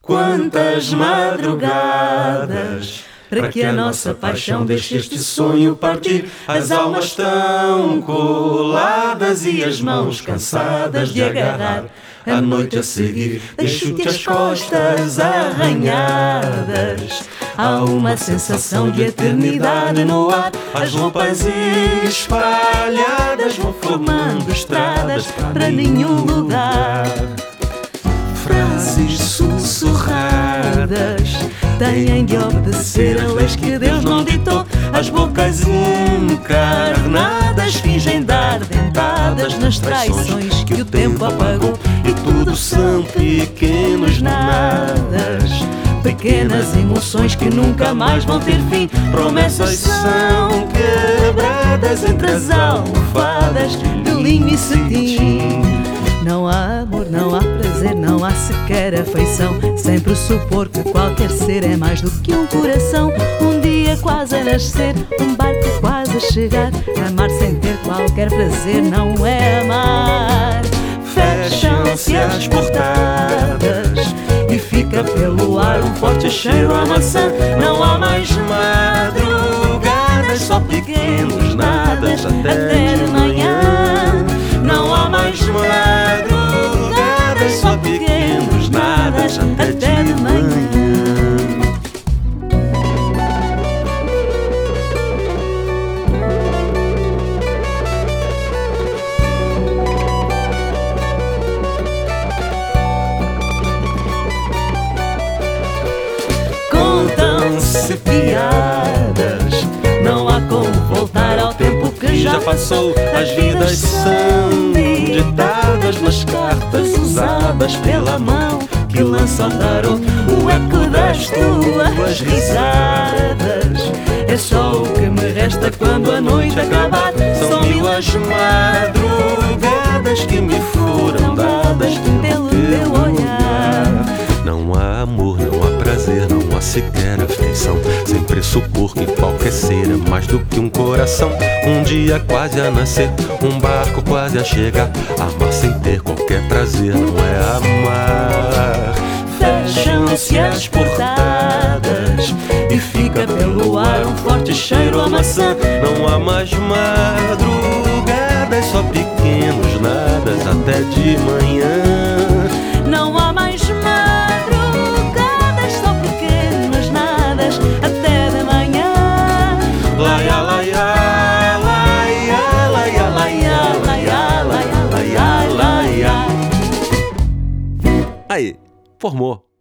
Quantas madrugadas para que a nossa paixão deixe este sonho partir. As almas estão coladas e as mãos cansadas de agarrar a noite a seguir. Deixo-te as costas arranhadas. Há uma sensação de eternidade no ar. As roupas espalhadas vão formando estradas para nenhum lugar. Frases sussurradas têm de obedecer a leis que Deus não ditou. As bocas encarnadas fingem dar dentadas nas traições que o tempo apagou. E tudo são pequenos nadas, pequenas emoções que nunca mais vão ter fim. Promessas são quebradas entre as almofadas de linho e cetim. Não há amor, não há prazer, não há sequer afeição, sem pressupor que qualquer ser é mais do que um coração. Um dia quase a nascer, um barco quase a chegar. Amar sem ter qualquer prazer não é amar. Fecham-se as portadas e fica pelo ar um forte cheiro a maçã. Não há mais madrugadas, só pequenos nadas até de manhã. Não há mais madrugadas, só pequenos nadas até de manhã. Contam-se piadas, não há como voltar ao tempo que já passou. As vidas são ditadas nas cartas usadas pela mão que lança o tarô. O eco das tuas risadas é só o que me resta quando a noite acabar. São mil as madrugadas que me foram dadas pelo teu olhar. Não há amor, não há prazer, não há sequer afeição, sem pressupor que qualquer ser é mais do que um coração. Um dia quase a nascer, um barco quase a chegar. Amar sem ter qualquer prazer não é amar. Fecham-se as portadas e fica pelo ar um forte cheiro a maçã. Não há mais madrugadas, só pequenos nadas até de manhã. Não há mais madrugadas, só pequenos nadas até de manhã. Laia, laia, laia, laia, laia, laia, laia, laia, laia. Aí, formou.